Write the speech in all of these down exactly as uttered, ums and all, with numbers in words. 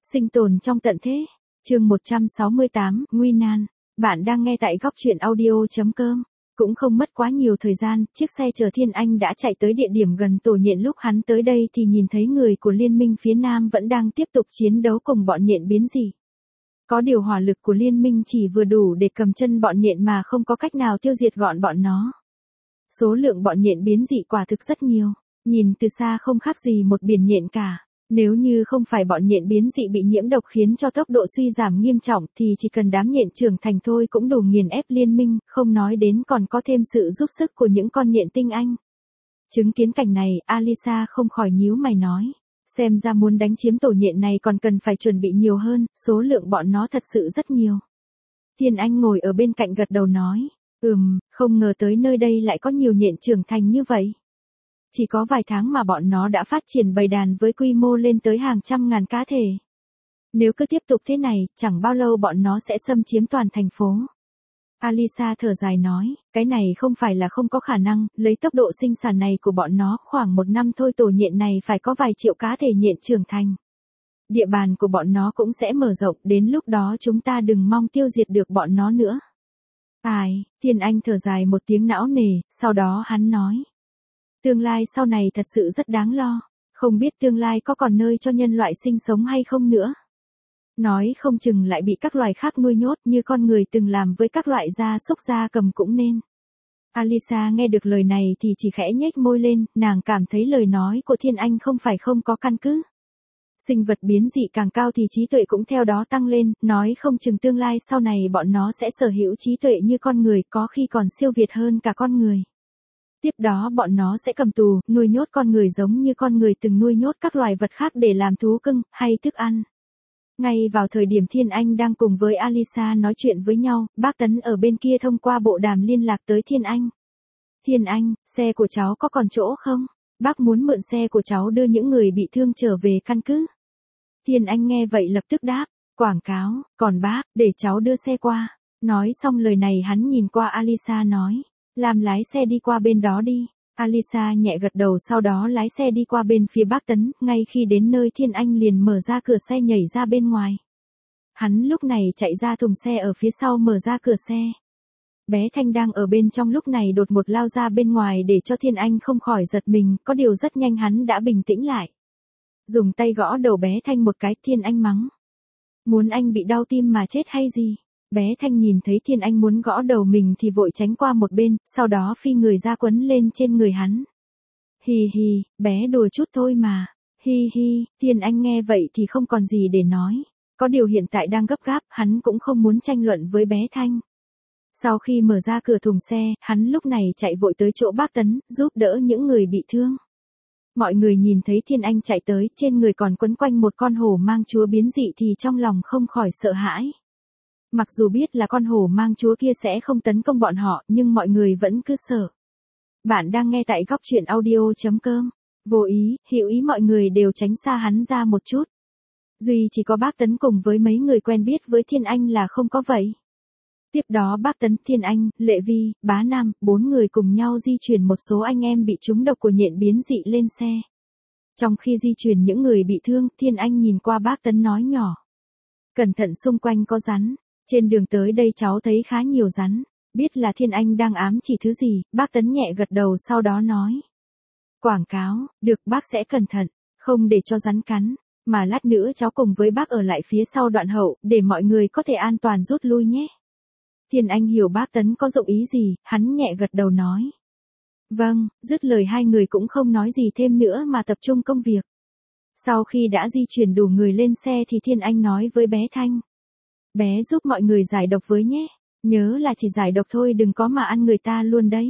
Sinh tồn trong tận thế. Chương một trăm sáu mươi tám, nguy nan. Bạn đang nghe tại góc truyện audio chấm com. Cũng không mất quá nhiều thời gian, chiếc xe chở Thiên Anh đã chạy tới địa điểm gần tổ nhện. Lúc hắn tới đây thì nhìn thấy người của liên minh phía Nam vẫn đang tiếp tục chiến đấu cùng bọn nhện biến dị. Có điều hỏa lực của liên minh chỉ vừa đủ để cầm chân bọn nhện mà không có cách nào tiêu diệt gọn bọn nó. Số lượng bọn nhện biến dị quả thực rất nhiều, nhìn từ xa không khác gì một biển nhện cả. Nếu như không phải bọn nhện biến dị bị nhiễm độc khiến cho tốc độ suy giảm nghiêm trọng thì chỉ cần đám nhện trưởng thành thôi cũng đủ nghiền ép liên minh, không nói đến còn có thêm sự giúp sức của những con nhện tinh anh. Chứng kiến cảnh này, Alisa không khỏi nhíu mày nói. Xem ra muốn đánh chiếm tổ nhện này còn cần phải chuẩn bị nhiều hơn, số lượng bọn nó thật sự rất nhiều. Thiên Anh ngồi ở bên cạnh gật đầu nói. Ừm, không ngờ tới nơi đây lại có nhiều nhện trưởng thành như vậy. Chỉ có vài tháng mà bọn nó đã phát triển bầy đàn với quy mô lên tới hàng trăm ngàn cá thể. Nếu cứ tiếp tục thế này, chẳng bao lâu bọn nó sẽ xâm chiếm toàn thành phố. Alisa thở dài nói, cái này không phải là không có khả năng, lấy tốc độ sinh sản này của bọn nó khoảng một năm thôi tổ nhện này phải có vài triệu cá thể nhện trưởng thành. Địa bàn của bọn nó cũng sẽ mở rộng, đến lúc đó chúng ta đừng mong tiêu diệt được bọn nó nữa. Ai, Thiên Anh thở dài một tiếng não nề, sau đó hắn nói. Tương lai sau này thật sự rất đáng lo, không biết tương lai có còn nơi cho nhân loại sinh sống hay không nữa. Nói không chừng lại bị các loài khác nuôi nhốt như con người từng làm với các loại gia súc gia cầm cũng nên. Alisa nghe được lời này thì chỉ khẽ nhếch môi lên, nàng cảm thấy lời nói của Thiên Anh không phải không có căn cứ. Sinh vật biến dị càng cao thì trí tuệ cũng theo đó tăng lên, nói không chừng tương lai sau này bọn nó sẽ sở hữu trí tuệ như con người, có khi còn siêu việt hơn cả con người. Tiếp đó bọn nó sẽ cầm tù, nuôi nhốt con người giống như con người từng nuôi nhốt các loài vật khác để làm thú cưng, hay thức ăn. Ngay vào thời điểm Thiên Anh đang cùng với Alisa nói chuyện với nhau, bác Tấn ở bên kia thông qua bộ đàm liên lạc tới Thiên Anh. Thiên Anh, xe của cháu có còn chỗ không? Bác muốn mượn xe của cháu đưa những người bị thương trở về căn cứ. Thiên Anh nghe vậy lập tức đáp, quảng cáo, còn bác, để cháu đưa xe qua. Nói xong lời này hắn nhìn qua Alisa nói. Làm lái xe đi qua bên đó đi. Alisa nhẹ gật đầu sau đó lái xe đi qua bên phía bác Tấn, ngay khi đến nơi Thiên Anh liền mở ra cửa xe nhảy ra bên ngoài. Hắn lúc này chạy ra thùng xe ở phía sau mở ra cửa xe. Bé Thanh đang ở bên trong lúc này đột ngột lao ra bên ngoài để cho Thiên Anh không khỏi giật mình, có điều rất nhanh hắn đã bình tĩnh lại. Dùng tay gõ đầu bé Thanh một cái, Thiên Anh mắng. Muốn anh bị đau tim mà chết hay gì? Bé Thanh nhìn thấy Thiên Anh muốn gõ đầu mình thì vội tránh qua một bên, sau đó phi người ra quấn lên trên người hắn. Hi hi, bé đùa chút thôi mà. Hi hi, Thiên Anh nghe vậy thì không còn gì để nói. Có điều hiện tại đang gấp gáp, hắn cũng không muốn tranh luận với bé Thanh. Sau khi mở ra cửa thùng xe, hắn lúc này chạy vội tới chỗ bác Tấn, giúp đỡ những người bị thương. Mọi người nhìn thấy Thiên Anh chạy tới, trên người còn quấn quanh một con hổ mang chúa biến dị thì trong lòng không khỏi sợ hãi. Mặc dù biết là con hổ mang chúa kia sẽ không tấn công bọn họ, nhưng mọi người vẫn cứ sợ. Bạn đang nghe tại góc truyện audio chấm com. Vô ý, hữu ý mọi người đều tránh xa hắn ra một chút. Duy chỉ có bác Tấn cùng với mấy người quen biết với Thiên Anh là không có vậy. Tiếp đó bác Tấn, Thiên Anh, Lệ Vi, Bá Nam, bốn người cùng nhau di chuyển một số anh em bị trúng độc của nhện biến dị lên xe. Trong khi di chuyển những người bị thương, Thiên Anh nhìn qua bác Tấn nói nhỏ. Cẩn thận xung quanh có rắn. Trên đường tới đây cháu thấy khá nhiều rắn. Biết là Thiên Anh đang ám chỉ thứ gì, bác Tấn nhẹ gật đầu sau đó nói. Quảng cáo, được bác sẽ cẩn thận, không để cho rắn cắn, mà lát nữa cháu cùng với bác ở lại phía sau đoạn hậu, để mọi người có thể an toàn rút lui nhé. Thiên Anh hiểu bác Tấn có dụng ý gì, hắn nhẹ gật đầu nói. Vâng, dứt lời hai người cũng không nói gì thêm nữa mà tập trung công việc. Sau khi đã di chuyển đủ người lên xe thì Thiên Anh nói với bé Thanh. Bé giúp mọi người giải độc với nhé, nhớ là chỉ giải độc thôi đừng có mà ăn người ta luôn đấy.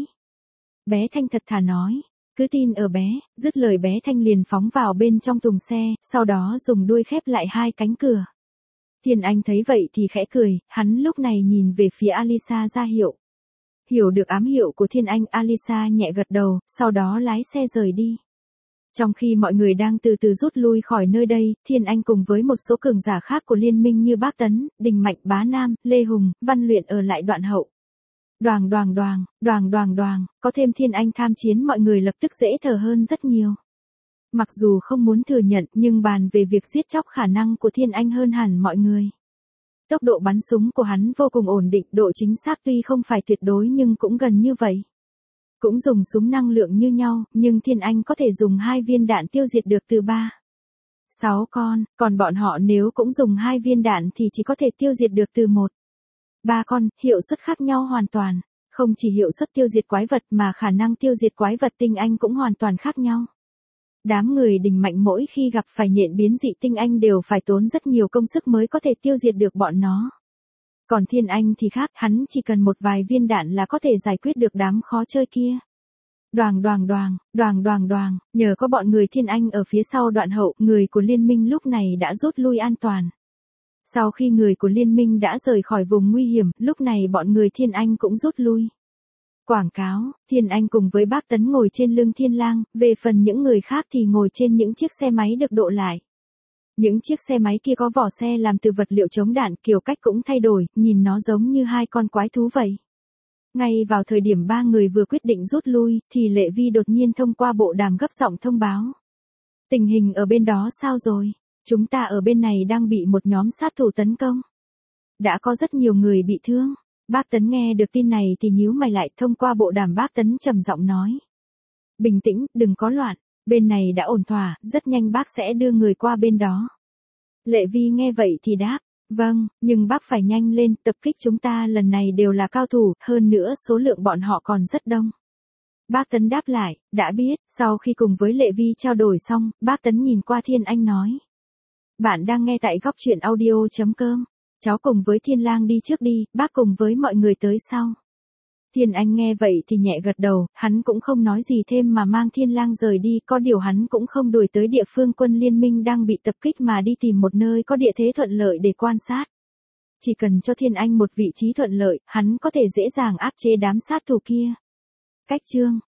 Bé Thanh thật thà nói, cứ tin ở bé, dứt lời bé Thanh liền phóng vào bên trong thùng xe, sau đó dùng đuôi khép lại hai cánh cửa. Thiên Anh thấy vậy thì khẽ cười, hắn lúc này nhìn về phía Alisa ra hiệu. Hiểu được ám hiệu của Thiên Anh, Alisa nhẹ gật đầu, sau đó lái xe rời đi. Trong khi mọi người đang từ từ rút lui khỏi nơi đây, Thiên Anh cùng với một số cường giả khác của liên minh như Bác Tấn, Đình Mạnh, Bá Nam, Lê Hùng, Văn Luyện ở lại đoạn hậu. Đoàng đoàng đoàng, đoàng đoàng đoàng, có thêm Thiên Anh tham chiến mọi người lập tức dễ thở hơn rất nhiều. Mặc dù không muốn thừa nhận nhưng bàn về việc giết chóc khả năng của Thiên Anh hơn hẳn mọi người. Tốc độ bắn súng của hắn vô cùng ổn định, độ chính xác tuy không phải tuyệt đối nhưng cũng gần như vậy. Cũng dùng súng năng lượng như nhau, nhưng Thiên Anh có thể dùng hai viên đạn tiêu diệt được từ ba, sáu con, còn bọn họ nếu cũng dùng hai viên đạn thì chỉ có thể tiêu diệt được từ một, ba con, hiệu suất khác nhau hoàn toàn. Không chỉ hiệu suất tiêu diệt quái vật mà khả năng tiêu diệt quái vật tinh anh cũng hoàn toàn khác nhau. Đám người đình mạnh mỗi khi gặp phải nhện biến dị tinh anh đều phải tốn rất nhiều công sức mới có thể tiêu diệt được bọn nó. Còn Thiên Anh thì khác, hắn chỉ cần một vài viên đạn là có thể giải quyết được đám khó chơi kia. Đoàng đoàng đoàng, đoàng đoàng đoàng, nhờ có bọn người Thiên Anh ở phía sau đoạn hậu, người của liên minh lúc này đã rút lui an toàn. Sau khi người của liên minh đã rời khỏi vùng nguy hiểm, lúc này bọn người Thiên Anh cũng rút lui. Quảng cáo, Thiên Anh cùng với bác Tấn ngồi trên lưng Thiên Lang, về phần những người khác thì ngồi trên những chiếc xe máy được độ lại. Những chiếc xe máy kia có vỏ xe làm từ vật liệu chống đạn, kiểu cách cũng thay đổi, nhìn nó giống như hai con quái thú vậy. Ngay vào thời điểm ba người vừa quyết định rút lui, thì Lệ Vi đột nhiên thông qua bộ đàm gấp giọng thông báo. Tình hình ở bên đó sao rồi? Chúng ta ở bên này đang bị một nhóm sát thủ tấn công. Đã có rất nhiều người bị thương. Bác Tấn nghe được tin này thì nhíu mày lại, thông qua bộ đàm bác Tấn trầm giọng nói. Bình tĩnh, đừng có loạn, bên này đã ổn thỏa, rất nhanh bác sẽ đưa người qua bên đó. Lệ Vi nghe vậy thì đáp, vâng, nhưng bác phải nhanh lên, tập kích chúng ta lần này đều là cao thủ, hơn nữa số lượng bọn họ còn rất đông. Bác Tấn đáp lại, đã biết, sau khi cùng với Lệ Vi trao đổi xong, bác Tấn nhìn qua Thiên Anh nói. Bạn đang nghe tại góc truyện audio chấm com. Cháu cùng với Thiên Lang đi trước đi, bác cùng với mọi người tới sau. Thiên Anh nghe vậy thì nhẹ gật đầu, hắn cũng không nói gì thêm mà mang Thiên Lang rời đi, có điều hắn cũng không đuổi tới địa phương quân liên minh đang bị tập kích mà đi tìm một nơi có địa thế thuận lợi để quan sát. Chỉ cần cho Thiên Anh một vị trí thuận lợi, hắn có thể dễ dàng áp chế đám sát thủ kia. Cách chương